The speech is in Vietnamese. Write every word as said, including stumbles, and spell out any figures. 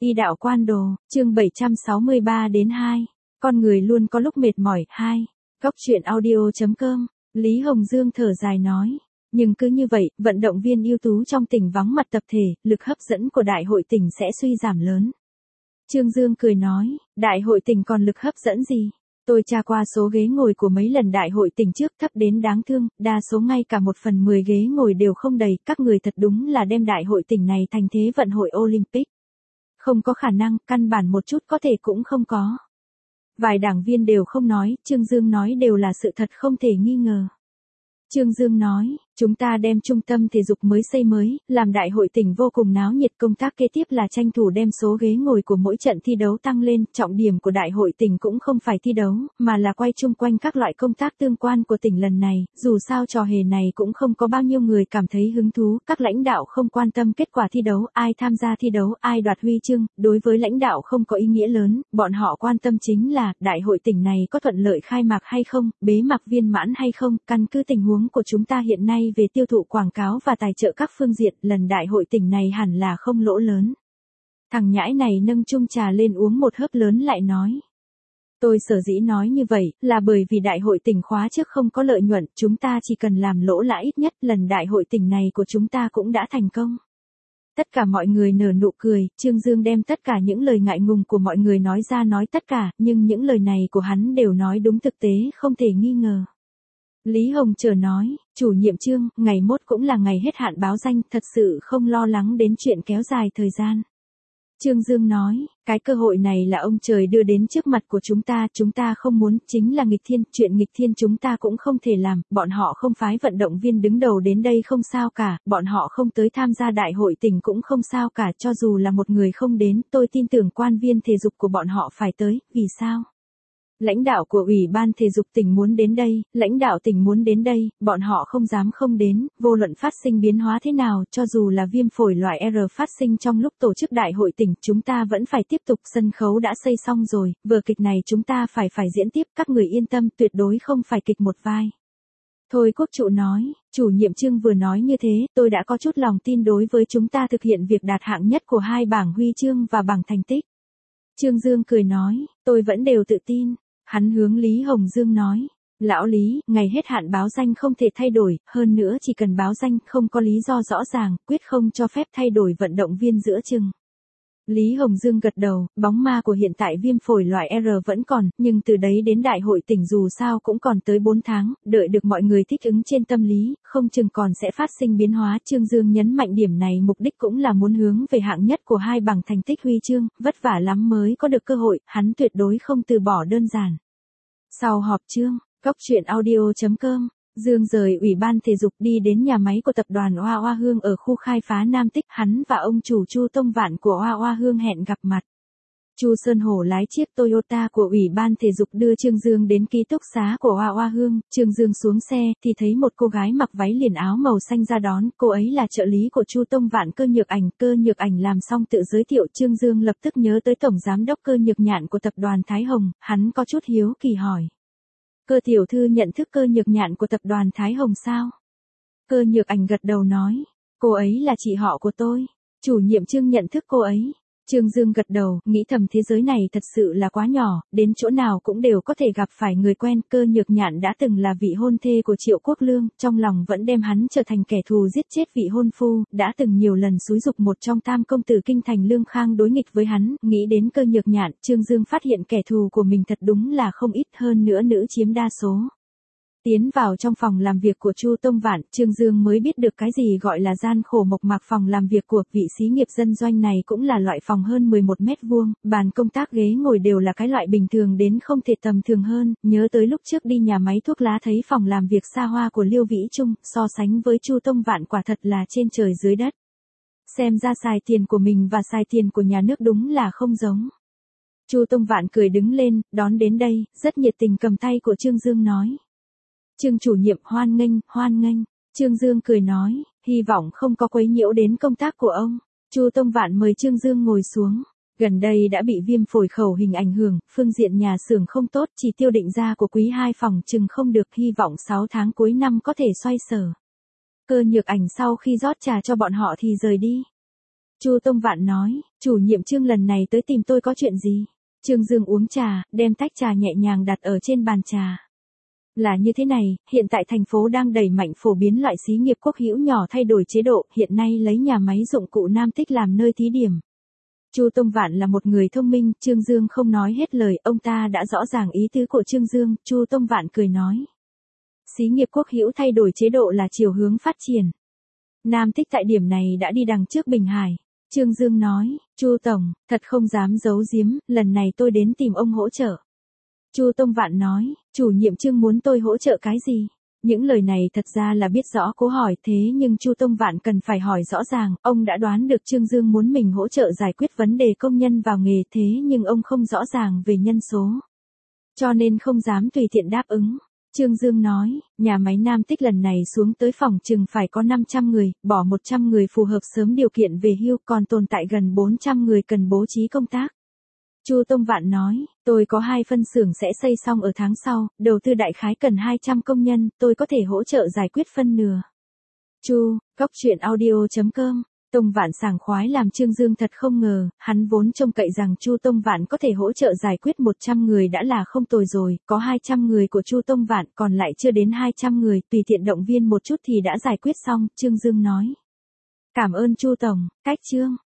Y đạo quan đồ, chương bảy trăm sáu mươi ba đến hai. Con người luôn có lúc mệt mỏi. hai. Góc truyện audio.com. Lý Hồng Dương thở dài nói. Nhưng cứ như vậy, vận động viên ưu tú trong tỉnh vắng mặt tập thể, lực hấp dẫn của đại hội tỉnh sẽ suy giảm lớn. Trương Dương cười nói, đại hội tỉnh còn lực hấp dẫn gì? Tôi tra qua số ghế ngồi của mấy lần đại hội tỉnh trước thấp đến đáng thương, đa số ngay cả một phần mười ghế ngồi đều không đầy, các người thật đúng là đem đại hội tỉnh này thành thế vận hội Olympic. Không có khả năng, căn bản một chút có thể cũng không có. Vài đảng viên đều không nói, Trương Dương nói đều là sự thật không thể nghi ngờ. Trương Dương nói, chúng ta đem trung tâm thể dục mới xây mới, làm đại hội tỉnh vô cùng náo nhiệt, công tác kế tiếp là tranh thủ đem số ghế ngồi của mỗi trận thi đấu tăng lên, trọng điểm của đại hội tỉnh cũng không phải thi đấu, mà là quay chung quanh các loại công tác tương quan của tỉnh lần này, dù sao trò hề này cũng không có bao nhiêu người cảm thấy hứng thú, các lãnh đạo không quan tâm kết quả thi đấu, ai tham gia thi đấu, ai đoạt huy chương, đối với lãnh đạo không có ý nghĩa lớn, bọn họ quan tâm chính là, đại hội tỉnh này có thuận lợi khai mạc hay không, bế mạc viên mãn hay không, căn cứ tình huống của chúng ta hiện nay về tiêu thụ quảng cáo và tài trợ các phương diện, lần đại hội tỉnh này hẳn là không lỗ lớn. Thằng nhãi này nâng chung trà lên uống một hớp lớn lại nói. Tôi sở dĩ nói như vậy, là bởi vì đại hội tỉnh khóa trước không có lợi nhuận, chúng ta chỉ cần làm lỗ lã ít nhất, lần đại hội tỉnh này của chúng ta cũng đã thành công. Tất cả mọi người nở nụ cười, Trương Dương đem tất cả những lời ngại ngùng của mọi người nói ra nói tất cả, nhưng những lời này của hắn đều nói đúng thực tế, không thể nghi ngờ. Lý Hồng chờ nói, chủ nhiệm Trương, ngày mốt cũng là ngày hết hạn báo danh, thật sự không lo lắng đến chuyện kéo dài thời gian. Trương Dương nói, cái cơ hội này là ông trời đưa đến trước mặt của chúng ta, chúng ta không muốn, chính là nghịch thiên, chuyện nghịch thiên chúng ta cũng không thể làm, bọn họ không phái vận động viên đứng đầu đến đây không sao cả, bọn họ không tới tham gia đại hội tỉnh cũng không sao cả, cho dù là một người không đến, tôi tin tưởng quan viên thể dục của bọn họ phải tới, vì sao? Lãnh đạo của Ủy ban Thể dục tỉnh muốn đến đây, lãnh đạo tỉnh muốn đến đây, bọn họ không dám không đến, vô luận phát sinh biến hóa thế nào, cho dù là viêm phổi loại R phát sinh trong lúc tổ chức đại hội tỉnh, chúng ta vẫn phải tiếp tục, sân khấu đã xây xong rồi, vở kịch này chúng ta phải phải diễn tiếp, các người yên tâm, tuyệt đối không phải kịch một vai. Thôi Quốc Trụ nói, chủ nhiệm Trương vừa nói như thế, tôi đã có chút lòng tin đối với chúng ta thực hiện việc đạt hạng nhất của hai bảng huy chương và bảng thành tích. Trương Dương cười nói, tôi vẫn đều tự tin. Hắn hướng Lý Hồng Dương nói, lão Lý, ngày hết hạn báo danh không thể thay đổi, hơn nữa chỉ cần báo danh không có lý do rõ ràng, quyết không cho phép thay đổi vận động viên giữa chừng. Lý Hồng Dương gật đầu, bóng ma của hiện tại viêm phổi loại R vẫn còn, nhưng từ đấy đến đại hội tỉnh dù sao cũng còn tới bốn tháng, đợi được mọi người thích ứng trên tâm lý, không chừng còn sẽ phát sinh biến hóa. Trương Dương nhấn mạnh điểm này mục đích cũng là muốn hướng về hạng nhất của hai bằng thành tích huy chương, vất vả lắm mới có được cơ hội, hắn tuyệt đối không từ bỏ đơn giản. Sau họp Trương, góc truyện audio.com, Dương rời Ủy ban Thể dục đi đến nhà máy của tập đoàn Hoa Hoa Hương ở khu khai phá Nam Tích, hắn và ông chủ Chu Tông Vạn của Hoa Hoa Hương hẹn gặp mặt. Chu Sơn Hổ lái chiếc Toyota của Ủy ban Thể dục đưa Trương Dương đến ký túc xá của Hoa Hoa Hương, Trương Dương xuống xe thì thấy một cô gái mặc váy liền áo màu xanh ra đón, cô ấy là trợ lý của Chu Tông Vạn Cơ Nhược Ảnh, Cơ Nhược Ảnh làm xong tự giới thiệu, Trương Dương lập tức nhớ tới tổng giám đốc Cơ Nhược Nhạn của tập đoàn Thái Hồng, hắn có chút hiếu kỳ hỏi. Cơ tiểu thư nhận thức Cơ Nhược Nhạn của tập đoàn Thái Hồng sao? Cơ Nhược Ảnh gật đầu nói, cô ấy là chị họ của tôi, chủ nhiệm Trương nhận thức cô ấy. Trương Dương gật đầu, nghĩ thầm thế giới này thật sự là quá nhỏ, đến chỗ nào cũng đều có thể gặp phải người quen. Cơ Nhược Nhạn đã từng là vị hôn thê của Triệu Quốc Lương, trong lòng vẫn đem hắn trở thành kẻ thù giết chết vị hôn phu, đã từng nhiều lần xúi giục một trong tam công tử kinh thành Lương Khang đối nghịch với hắn, nghĩ đến Cơ Nhược Nhạn, Trương Dương phát hiện kẻ thù của mình thật đúng là không ít, hơn nữa nữ chiếm đa số. Tiến vào trong phòng làm việc của Chu Tông Vạn, Trương Dương mới biết được cái gì gọi là gian khổ mộc mạc. Phòng làm việc của vị xí nghiệp dân doanh này cũng là loại phòng hơn mười một mét vuông, bàn công tác ghế ngồi đều là cái loại bình thường đến không thể tầm thường hơn, nhớ tới lúc trước đi nhà máy thuốc lá thấy phòng làm việc xa hoa của Liêu Vĩ Trung, so sánh với Chu Tông Vạn quả thật là trên trời dưới đất. Xem ra xài tiền của mình và xài tiền của nhà nước đúng là không giống. Chu Tông Vạn cười đứng lên, đón đến đây, rất nhiệt tình cầm tay của Trương Dương nói. Trương chủ nhiệm hoan nghênh, hoan nghênh. Trương Dương cười nói, hy vọng không có quấy nhiễu đến công tác của ông. Chu Tông Vạn mời Trương Dương ngồi xuống. Gần đây đã bị viêm phổi khẩu hình ảnh hưởng, phương diện nhà xưởng không tốt, chỉ tiêu định ra của quý hai phòng chừng không được, hy vọng sáu tháng cuối năm có thể xoay sở. Cơ Nhược Ảnh sau khi rót trà cho bọn họ thì rời đi. Chu Tông Vạn nói, chủ nhiệm Trương lần này tới tìm tôi có chuyện gì? Trương Dương uống trà, đem tách trà nhẹ nhàng đặt ở trên bàn trà. Là như thế này, hiện tại thành phố đang đẩy mạnh phổ biến loại xí nghiệp quốc hữu nhỏ thay đổi chế độ, hiện nay lấy nhà máy dụng cụ Nam Tích làm nơi thí điểm. Chu Tông Vạn là một người thông minh, Trương Dương không nói hết lời, ông ta đã rõ ràng ý tứ của Trương Dương, Chu Tông Vạn cười nói. Xí nghiệp quốc hữu thay đổi chế độ là chiều hướng phát triển. Nam Tích tại điểm này đã đi đằng trước Bình Hải. Trương Dương nói, Chu Tổng, thật không dám giấu giếm, lần này tôi đến tìm ông hỗ trợ. Chu Tông Vạn nói, chủ nhiệm Trương muốn tôi hỗ trợ cái gì? Những lời này thật ra là biết rõ cố hỏi thế nhưng Chu Tông Vạn cần phải hỏi rõ ràng, ông đã đoán được Trương Dương muốn mình hỗ trợ giải quyết vấn đề công nhân vào nghề thế nhưng ông không rõ ràng về nhân số. Cho nên không dám tùy tiện đáp ứng. Trương Dương nói, nhà máy Nam Tích lần này xuống tới phòng chừng phải có năm trăm người, bỏ một trăm người phù hợp sớm điều kiện về hưu, còn tồn tại gần bốn trăm người cần bố trí công tác. Chu Tông Vạn nói, tôi có hai phân xưởng sẽ xây xong ở tháng sau, đầu tư đại khái cần hai trăm công nhân, tôi có thể hỗ trợ giải quyết phân nửa. Chu, góc chuyện audio chấm com. Tông Vạn sảng khoái làm Trương Dương thật không ngờ, hắn vốn trông cậy rằng Chu Tông Vạn có thể hỗ trợ giải quyết một trăm người đã là không tồi rồi, có hai trăm người của Chu Tông Vạn còn lại chưa đến hai trăm người, tùy tiện động viên một chút thì đã giải quyết xong, Trương Dương nói. Cảm ơn Chu Tổng, cách Trương.